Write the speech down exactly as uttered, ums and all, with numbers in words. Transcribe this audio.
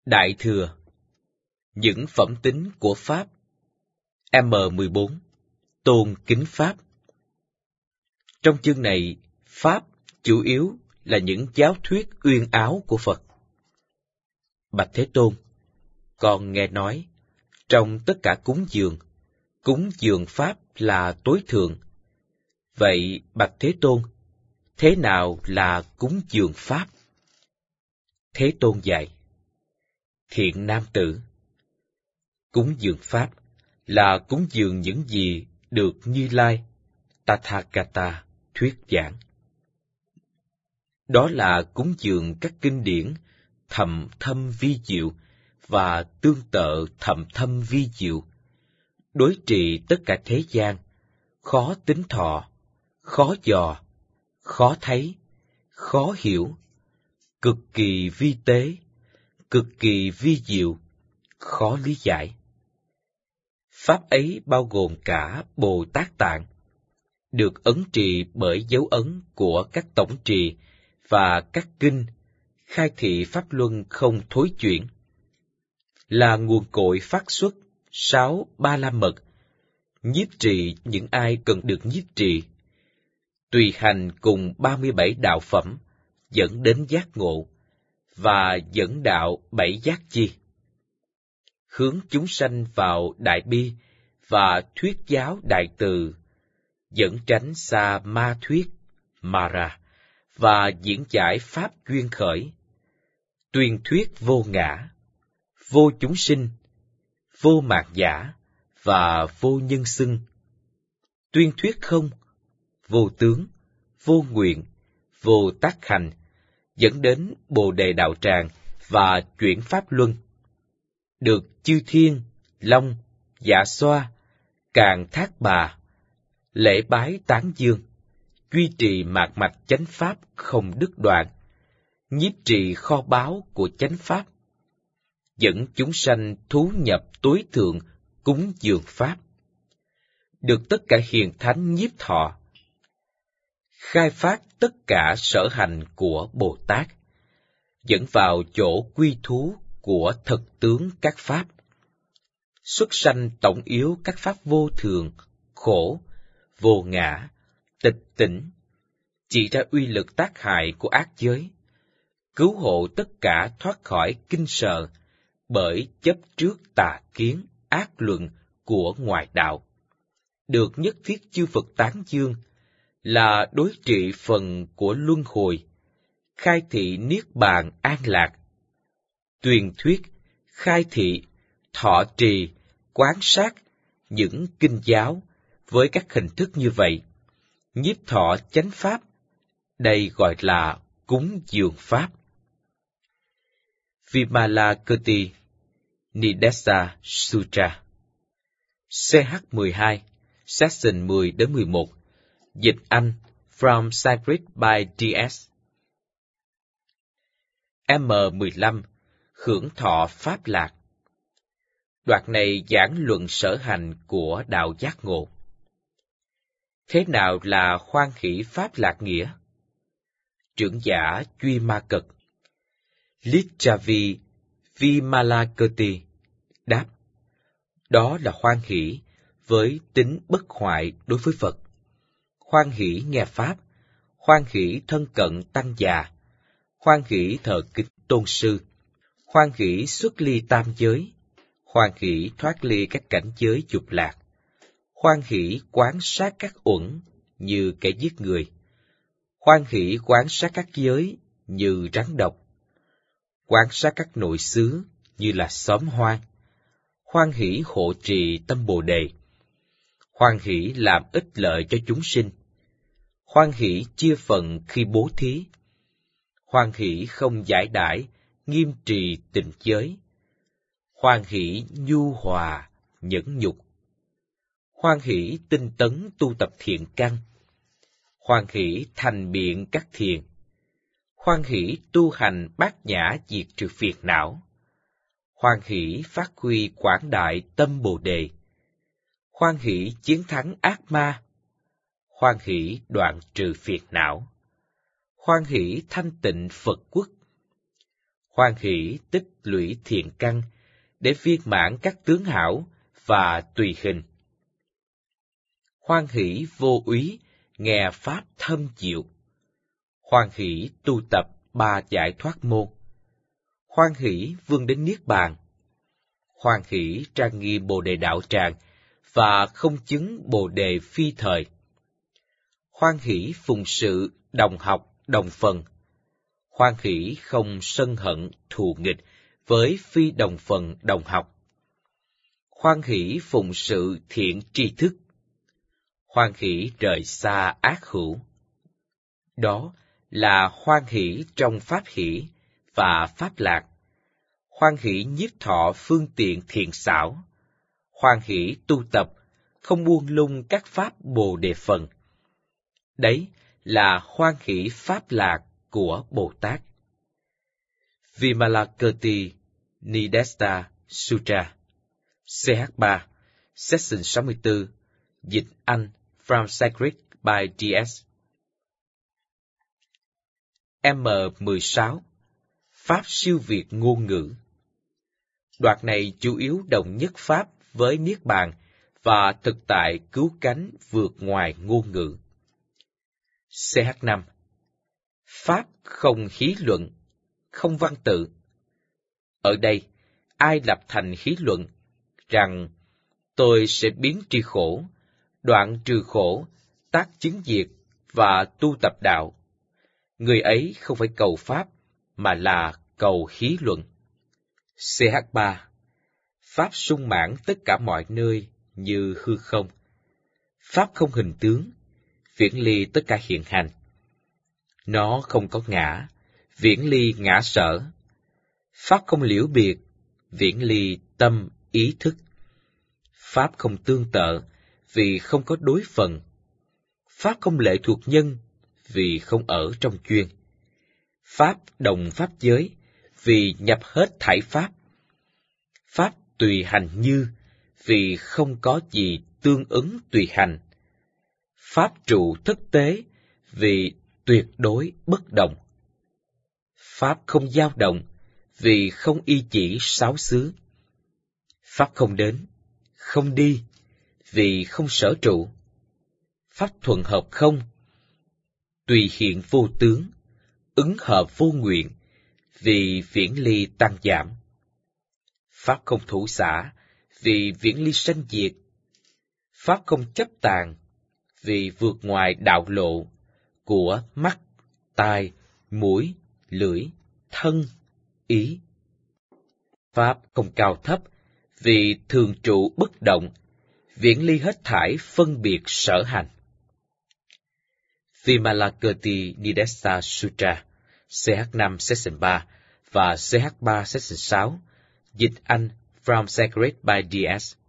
Đại Thừa. Những phẩm tính của Pháp. M mười bốn. Tôn kính Pháp. Trong chương này, Pháp chủ yếu là những giáo thuyết uyên áo của Phật. Bạch Thế Tôn, con nghe nói, trong tất cả cúng dường, cúng dường Pháp là tối thượng. Vậy, Bạch Thế Tôn, thế nào là cúng dường Pháp? Thế Tôn dạy: Thiện nam tử, cúng dường Pháp là cúng dường những gì được Như Lai, Tathagata thuyết giảng. Đó là cúng dường các kinh điển thầm thâm vi diệu và tương tự thầm thâm vi diệu, đối trị tất cả thế gian, khó tính thọ, khó dò, khó thấy, khó hiểu, cực kỳ vi tế, cực kỳ vi diệu, khó lý giải. Pháp ấy bao gồm cả Bồ Tát Tạng, được ấn trì bởi dấu ấn của các tổng trì và các kinh, khai thị pháp luân không thối chuyển, là nguồn cội phát xuất sáu ba la mật, nhiếp trì những ai cần được nhiếp trì, tùy hành cùng ba mươi bảy đạo phẩm dẫn đến giác ngộ, và dẫn đạo bảy giác chi, hướng chúng sanh vào đại bi và thuyết giáo đại từ, dẫn tránh xa ma thuyết, Mara, và diễn giải pháp duyên khởi, tuyên thuyết vô ngã, vô chúng sinh, vô mạt giả và vô nhân xưng, tuyên thuyết không, vô tướng, vô nguyện, vô tác hành, dẫn đến Bồ Đề Đạo Tràng và chuyển pháp luân, được chư thiên, long, dạ xoa, càn thác bà, lễ bái tán dương, duy trì mạt mạch chánh pháp không đứt đoạn, nhiếp trì kho báu của chánh pháp, dẫn chúng sanh thú nhập tối thượng cúng dường pháp, được tất cả hiền thánh nhiếp thọ, khai phát tất cả sở hành của Bồ Tát, dẫn vào chỗ quy thú của thật tướng các pháp, xuất sanh tổng yếu các pháp vô thường, khổ, vô ngã, tịch tỉnh, chỉ ra uy lực tác hại của ác giới, cứu hộ tất cả thoát khỏi kinh sợ bởi chấp trước tà kiến, ác luận của ngoại đạo, được nhất thiết chư Phật tán dương, là đối trị phần của luân hồi, khai thị niết bàn an lạc, tuyên thuyết, khai thị, thọ trì, quán sát những kinh giáo với các hình thức như vậy, nhiếp thọ chánh pháp, đây gọi là cúng dường pháp. Vimalakirti Nidesa Sutra C H mười hai, Section mười đến mười một, dịch Anh, From Cyprus by D S M mười lăm. Hưởng thọ pháp lạc. Đoạn này giảng luận sở hành của đạo giác ngộ. Thế nào là hoan hỷ pháp lạc nghĩa? Trưởng giả Duy Ma Cật Lichavi Vimalakirti đáp: Đó là hoan hỷ với tính bất hoại đối với Phật, hoan hỷ nghe pháp, hoan hỷ thân cận tăng già, hoan hỷ thờ kính tôn sư, hoan hỷ xuất ly tam giới, hoan hỷ thoát ly các cảnh giới dục lạc, hoan hỷ quán sát các uẩn như kẻ giết người, hoan hỷ quán sát các giới như rắn độc, quán sát các nội xứ như là xóm hoang, hoan hỷ hộ trì tâm Bồ Đề, hoan hỷ làm ích lợi cho chúng sinh, hoan hỷ chia phần khi bố thí, hoan hỷ không giải đãi, nghiêm trì tịnh giới, hoan hỷ nhu hòa, nhẫn nhục, hoan hỷ tinh tấn tu tập thiện căn, hoan hỷ thành biện các thiền, hoan hỷ tu hành bát nhã diệt trừ phiền não, hoan hỷ phát huy quảng đại tâm Bồ Đề, hoan hỷ chiến thắng ác ma, hoan hỷ đoạn trừ phiền não, hoan hỷ thanh tịnh Phật quốc, hoan hỷ tích lũy thiện căn, để viên mãn các tướng hảo và tùy hình. Hoan hỷ vô úy, nghe pháp thâm diệu. Hoan hỷ tu tập ba giải thoát môn. Hoan hỷ vươn đến niết bàn. Hoan hỷ trang nghiêm bồ đề đạo tràng và không chứng bồ đề phi thời. Hoan hỷ phụng sự đồng học đồng phần. Hoan hỷ không sân hận thù nghịch với phi đồng phần đồng học. Hoan hỷ phụng sự thiện tri thức. Hoan hỷ rời xa ác hữu. Đó là hoan hỷ trong pháp hỷ và pháp lạc. Hoan hỷ nhiếp thọ phương tiện thiện xảo. Hoan hỷ tu tập, không buông lung các pháp bồ đề phần. Đấy là hoan hỷ pháp lạc của Bồ Tát. Vimalakirti Nidesta Sutra, C H ba, Section sáu mươi tư, dịch Anh, From Sacred by D S M mười sáu. Pháp siêu việt ngôn ngữ. Đoạn này chủ yếu đồng nhất pháp với Niết Bàn và thực tại cứu cánh vượt ngoài ngôn ngữ. C H năm. Pháp không hí luận, không văn tự. Ở đây, ai lập thành hí luận rằng tôi sẽ biến tri khổ, đoạn trừ khổ, tác chứng diệt và tu tập đạo, người ấy không phải cầu pháp, mà là cầu hí luận. C H ba. Pháp sung mãn tất cả mọi nơi như hư không. Pháp không hình tướng, viễn ly tất cả hiện hành. Nó không có ngã, viễn ly ngã sở. Pháp không liễu biệt, viễn ly tâm ý thức. Pháp không tương tự, vì không có đối phần. Pháp không lệ thuộc nhân, vì không ở trong chuyên. Pháp đồng pháp giới, vì nhập hết thảy pháp. Pháp tùy hành như, vì không có gì tương ứng tùy hành. Pháp trụ thất tế, vì tuyệt đối bất động. Pháp không dao động, vì không y chỉ sáu xứ. Pháp không đến, không đi, vì không sở trụ. Pháp thuận hợp không, tùy hiện vô tướng, ứng hợp vô nguyện, vì viễn ly tăng giảm. Pháp không thủ xả, vì viễn ly sanh diệt. Pháp không chấp tàn, vì vượt ngoài đạo lộ của mắt, tai, mũi, lưỡi, thân, ý. Pháp không cao thấp, vì thường trụ bất động, viễn ly hết thải phân biệt sở hành. Vimalakirti Nidesa Sutra, C H năm Section ba và C H ba Section sáu, dịch Anh, From Sacred by D S